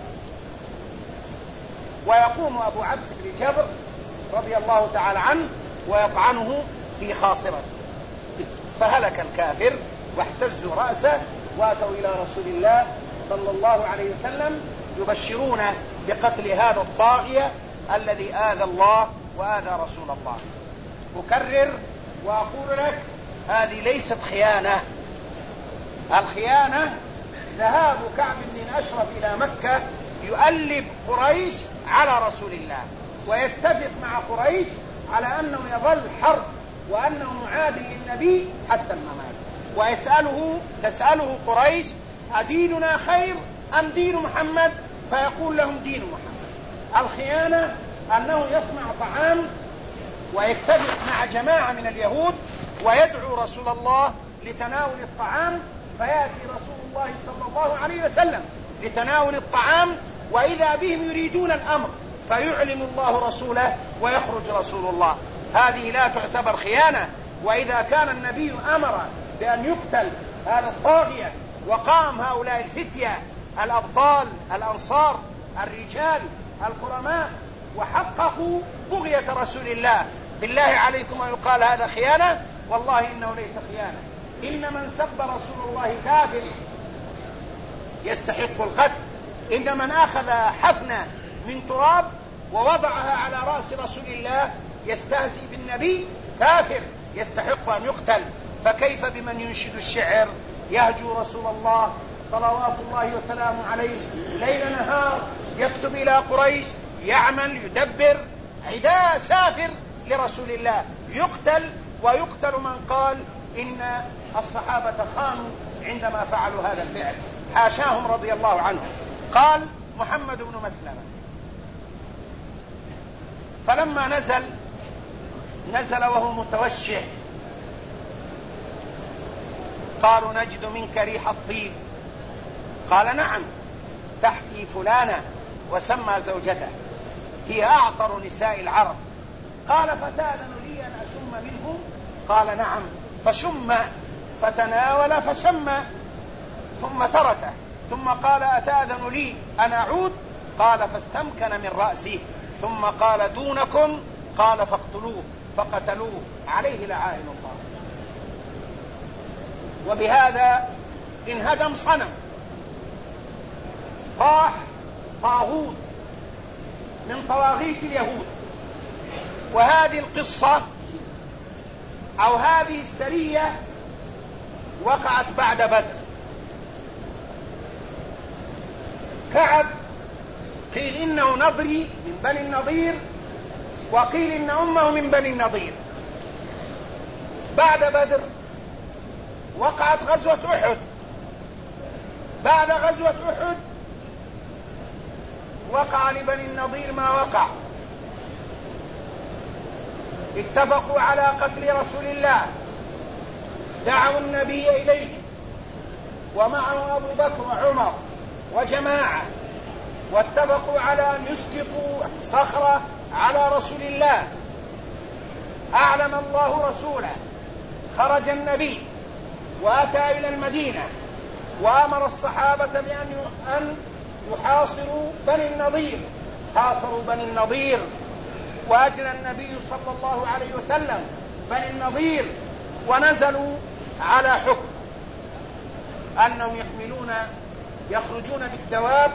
ويقوم أبو عبس بن جبر رضي الله تعالى عنه ويطعنه في خاصرته، فهلك الكافر واحتزوا رأسه واتوا إلى رسول الله صلى الله عليه وسلم يبشرونه بقتل هذا الطاغية الذي آذى الله وآذى رسول الله. أكرر وأقول لك: هذه ليست خيانة. الخيانة ذهاب كعب بن الأشرف إلى مكة يؤلب قريش على رسول الله ويتفق مع قريش على أنه يظل حرب وأنه معاد للنبي حتى الممات، تسأله قريش: أديننا خير أم دين محمد؟ فيقول لهم: دين محمد. الخيانة أنه يصنع طعام ويتفق مع جماعة من اليهود ويدعو رسول الله لتناول الطعام، فيأتي رسول الله صلى الله عليه وسلم لتناول الطعام، وإذا بهم يريدون الأمر فيعلم الله رسوله ويخرج رسول الله. هذه لا تعتبر خيانة. وإذا كان النبي أمر بأن يقتل هذا الطاغية، وقام هؤلاء الفتية الأبطال الأنصار الرجال الكرماء وحققوا بغية رسول الله، بالله عليكم أن يقال هذا خيانة؟ والله إنه ليس خيانة. إن من سب رسول الله كافر يستحق القتل. إن من أخذ حفنة من تراب ووضعها على رأس رسول الله يستهزئ بالنبي كافر يستحق أن يقتل. فكيف بمن ينشد الشعر يهجو رسول الله صلوات الله وسلامه عليه ليل نهار، يكتب إلى قريش، يعمل يدبر عداء سافر لرسول الله، يقتل ويقتل من قال إن الصحابة خانوا عندما فعلوا هذا الفعل، حاشاهم رضي الله عنهم. قال محمد بن مسلمة: فلما نزل وهو متوشح قالوا: نجد منك ريح الطيب. قال: نعم، تحكي فلانة، وسمى زوجته، هي أعطر نساء العرب. قال: فتأذن لي أن أشم منه؟ قال: نعم. فشم، فتناول فشم، ثم تركه، ثم قال: أتأذن لي أن أعود؟ قال: فاستمكن من رأسه، ثم قال: دونكم. قال: فاقتلوه، فقتلوه، عليه لعائن الله. وبهذا انهدم صنم، طاح طاغوت من طواغيت اليهود. وهذه القصة أو هذه السرية وقعت بعد بدر. كعب قيل إنه نضري من بني النضير، وقيل إن أمه من بني النضير. بعد بدر وقعت غزوة أحد. بعد غزوة أحد وقع لبني النضير ما وقع، اتفقوا على قتل رسول الله، دعوا النبي إليه ومعه أبو بكر وعمر وجماعة، واتفقوا على أن يسقطوا صخرة على رسول الله. أعلم الله رسوله، خرج النبي وأتى إلى المدينة وأمر الصحابة بأن يحاصروا بني النضير. حاصروا بني النضير، وأجرى النبي صلى الله عليه وسلم بني النضير، ونزلوا على حكم أنهم يخرجون بالدواب،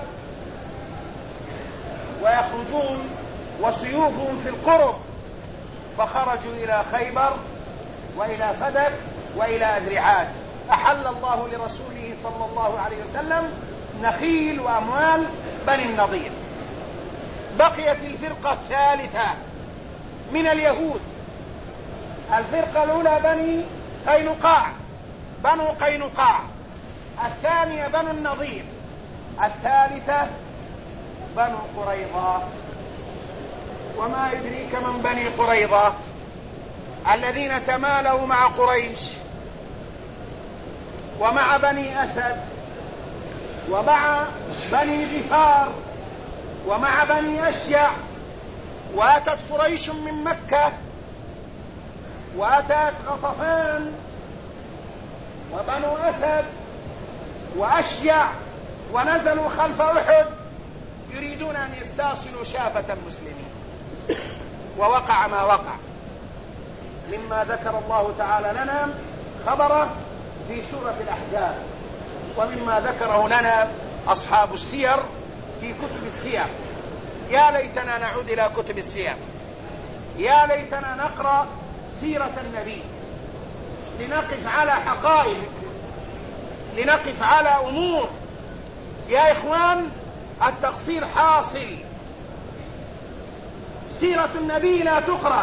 ويخرجون وسيوفهم في القرب. فخرجوا إلى خيبر وإلى فدك وإلى أذرعات. أحل الله لرسوله صلى الله عليه وسلم نخيل وأموال بني النضير. بقيت الفرقة الثالثة من اليهود. الفرقة الأولى بنو قينقاع، الثانية بنو النضير، الثالثة بنو قريظة. وما يدريك من بني قريظة؟ الذين تمالوا مع قريش ومع بني أسد ومع بني غفار ومع بني أشيع. وأتت قريش من مكة، وأتت غطفان وبنو أسد وأشيع، ونزلوا خلف أحد يريدون أن يستأصلوا شافة المسلمين. ووقع ما وقع مما ذكر الله تعالى لنا خبره في سورة الأحزاب، ومما ذكره لنا أصحاب السير في كتب السير. يا ليتنا نعود إلى كتب السير، يا ليتنا نقرأ سيرة النبي، لنقف على حقائق، لنقف على أمور. يا إخوان، التقصير حاصل. سيرة النبي لا تقرأ،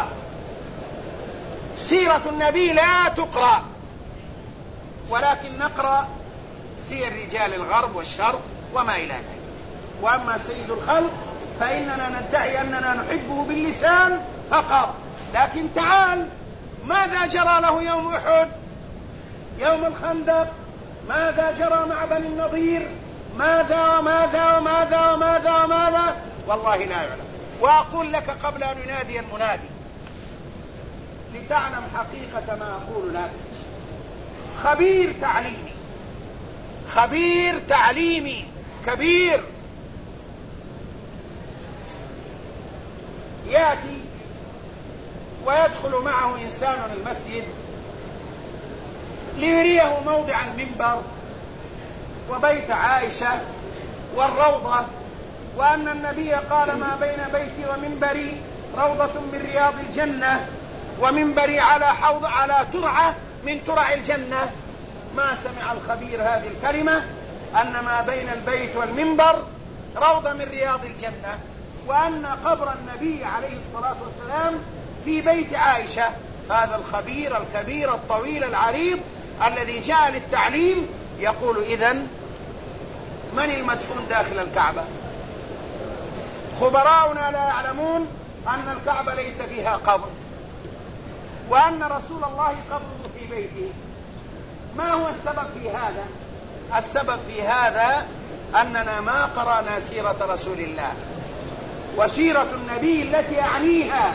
سيرة النبي لا تقرأ، ولكن نقرأ سير رجال الغرب والشرق وما إلى ذلك. وأما سيد الخلق فإننا ندعي أننا نحبه باللسان فقط، لكن تعال، ماذا جرى له يوم أحد، يوم الخندق؟ ماذا جرى مع بني النضير؟ ماذا وماذا وماذا وماذا وماذا؟ والله لا يعلم. وأقول لك قبل أن ينادي المنادي لتعلم حقيقة ما أقول لك، خبير تعليمي، خبير تعليمي كبير يأتي ويدخل معه إنسان المسجد ليريه موضع المنبر وبيت عائشة والروضة، وأن النبي قال ما بين بيتي ومنبري روضة من رياض الجنة، ومنبري على حوض على ترعة من ترع الجنة. ما سمع الخبير هذه الكلمة أن ما بين البيت والمنبر روضة من رياض الجنة، وأن قبر النبي عليه الصلاة والسلام في بيت عائشة. هذا الخبير الكبير الطويل العريض الذي جاء للتعليم يقول إذن من المدفون داخل الكعبة؟ خبراؤنا لا يعلمون أن الكعبة ليس فيها قبر، وأن رسول الله قبره في بيته. ما هو السبب في هذا؟ السبب في هذا أننا ما قرأنا سيرة رسول الله، وسيرة النبي التي أعنيها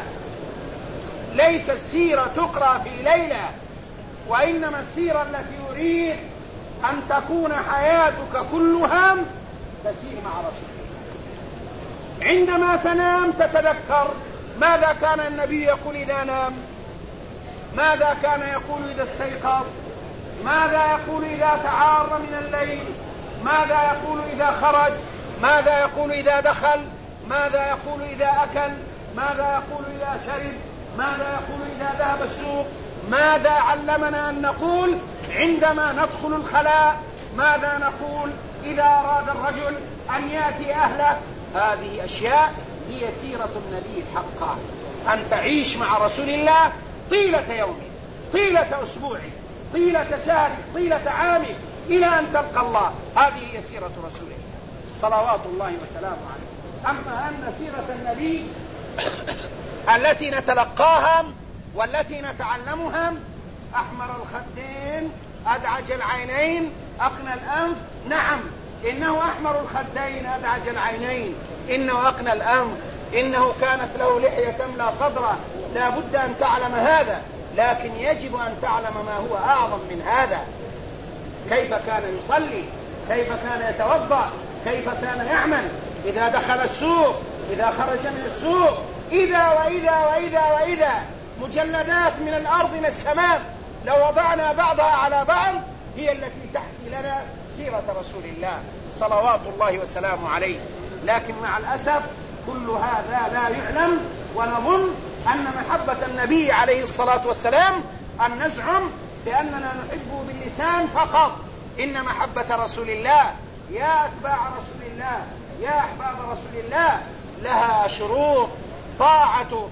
ليس السيرة تقرأ في ليلة، وإنما السيرة التي يريد أن تكون حياتك كلها تسير مع رسول الله. عندما تنام تتذكر ماذا كان النبي يقول إذا نام، ماذا كان يقول إذا استيقظ، ماذا يقول إذا تعار من الليل، ماذا يقول إذا خرج، ماذا يقول إذا دخل، ماذا يقول إذا أكل، ماذا يقول إذا شرب، ماذا يقول إذا ذهب السوق، ماذا علمنا أن نقول عندما ندخل الخلاء، ماذا نقول إذا أراد الرجل أن يأتي أهله. هذه أشياء هي سيرة النبي الحقة، أن تعيش مع رسول الله طيلة يومك، طيلة أسبوعك، طيلة شهرك، طيلة عامك، إلى أن تلقى الله. هذه هي سيرة رسول الله صلوات الله وسلامه عليه. أما أن سيرة النبي التي نتلقاها والتي نتعلمها أحمر الخدين، أدعج العينين، أقنى الأنف، نعم إنه أحمر الخدين أدعج العينين، إنه أقنى الأنف، إنه كانت له لحية تملأ صدره، لا بد أن تعلم هذا، لكن يجب أن تعلم ما هو أعظم من هذا. كيف كان يصلي، كيف كان يتوضأ، كيف كان يعمل إذا دخل السوق، إذا خرج من السوق، إذا وإذا وإذا وإذا. مجلدات من الأرض إلى السماء لو وضعنا بعضها على بعض هي التي تحكي لنا سيرة رسول الله صلوات الله وسلامه عليه. لكن مع الأسف كل هذا لا يعلم، ونظن أن محبة النبي عليه الصلاة والسلام أن نزعم بأننا نحبه باللسان فقط. إن محبة رسول الله يا أتباع رسول الله يا أحباب رسول الله لها شروط: طاعة،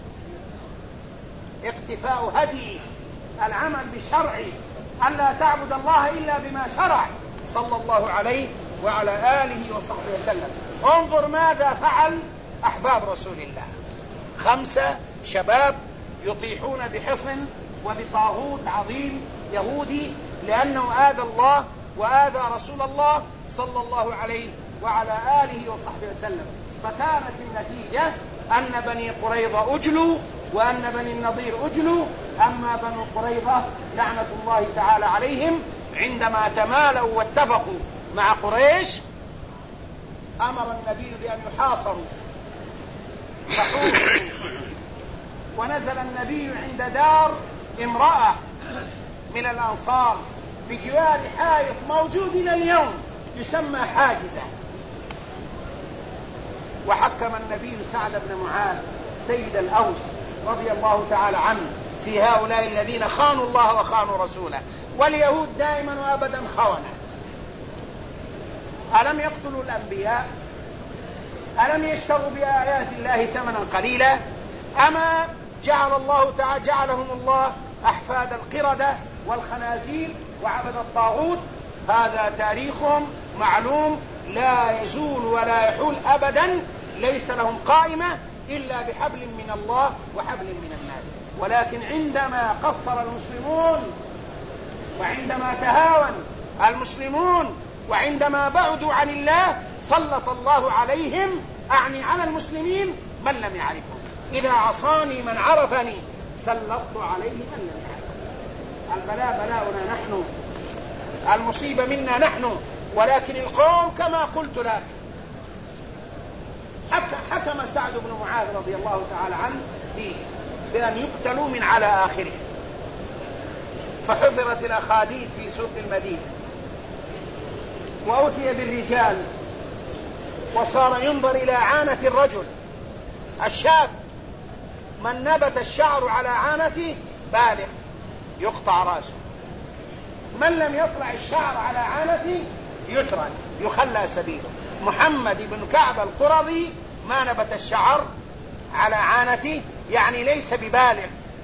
اقتفاء هدي، العمل بشرعه، ألا تعبد الله إلا بما شرع صلى الله عليه وعلى آله وصحبه وسلم. انظر ماذا فعل أحباب رسول الله: 5 شباب يطيحون بحصن وبطاغوت عظيم يهودي لأنه آذى الله وآذى رسول الله صلى الله عليه وعلى آله وصحبه وسلم. فكانت النتيجة أن بني قريظة أجلوا وأن بني النضير أجلوا. أما بنو قريظة لعنة الله تعالى عليهم عندما تمالوا واتفقوا مع قريش أمر النبي بأن يحاصروا فحوصوا، ونزل النبي عند دار امرأة من الأنصار بجوار حائط موجود إلى اليوم يسمى حاجزة، وحكم النبي سعد بن معاذ سيد الأوس رضي الله تعالى عنه في هؤلاء الذين خانوا الله وخانوا رسوله. واليهود دائما وأبدا خونة. ألم يقتلوا الأنبياء؟ ألم يشتروا بآيات الله ثمنا قليلا؟ أما جعلهم الله أحفاد القردة والخنازير وعبد الطاغوت. هذا تاريخهم معلوم لا يزول ولا يحول أبدا، ليس لهم قائمة إلا بحبل من الله وحبل من الناس. ولكن عندما قصر المسلمون وعندما تهاون المسلمون وعندما بعدوا عن الله سلط الله عليهم، أعني على المسلمين، من لم يعرفهم. إذا عصاني من عرفني سلطت عليه من لم يعرفني. البلاء بلاؤنا نحن، المصيبة منا نحن، ولكن القوم كما قلت لك. حكم سعد بن معاذ رضي الله تعالى عنه بأن يقتلوا من على آخره، فحضرت الأخاديد في سوق المدينة، وأتي بالرجال، وصار ينظر إلى عانة الرجل الشاب، من نبت الشعر على عانته بالغ يقطع رأسه، من لم يطلع الشعر على عانته يترك يخلى سبيله. محمد بن كعب القرظي ما نبت الشعر على عانته، يعني ليس ببالغ.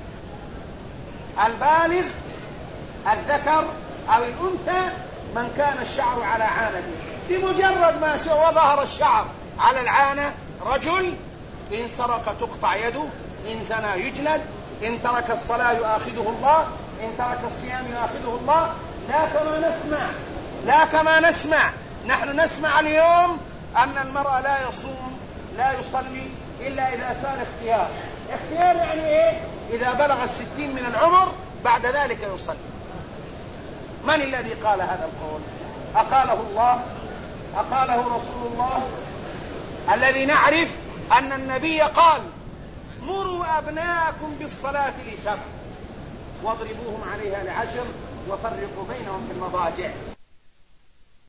البالغ الذكر أو الأنثى من كان الشعر على عانته، بمجرد ما وظهر الشعر على العانة رجل، إن سرق تقطع يده، إن زنى يجلد، إن ترك الصلاة يؤاخذه الله، إن ترك الصيام يؤاخذه الله. لا كما نسمع نحن نسمع اليوم أن المرأة لا يصوم لا يصلي إلا إذا صار اختيار. اختيار يعني إيه؟ إذا بلغ 60 من العمر بعد ذلك يصلي. من الذي قال هذا القول؟ أقاله الله؟ أقاله رسول الله؟ الذي نعرف أن النبي قال: مروا أبناءكم بالصلاة ل7 واضربوهم عليها ل10 وفرقوا بينهم في المضاجع.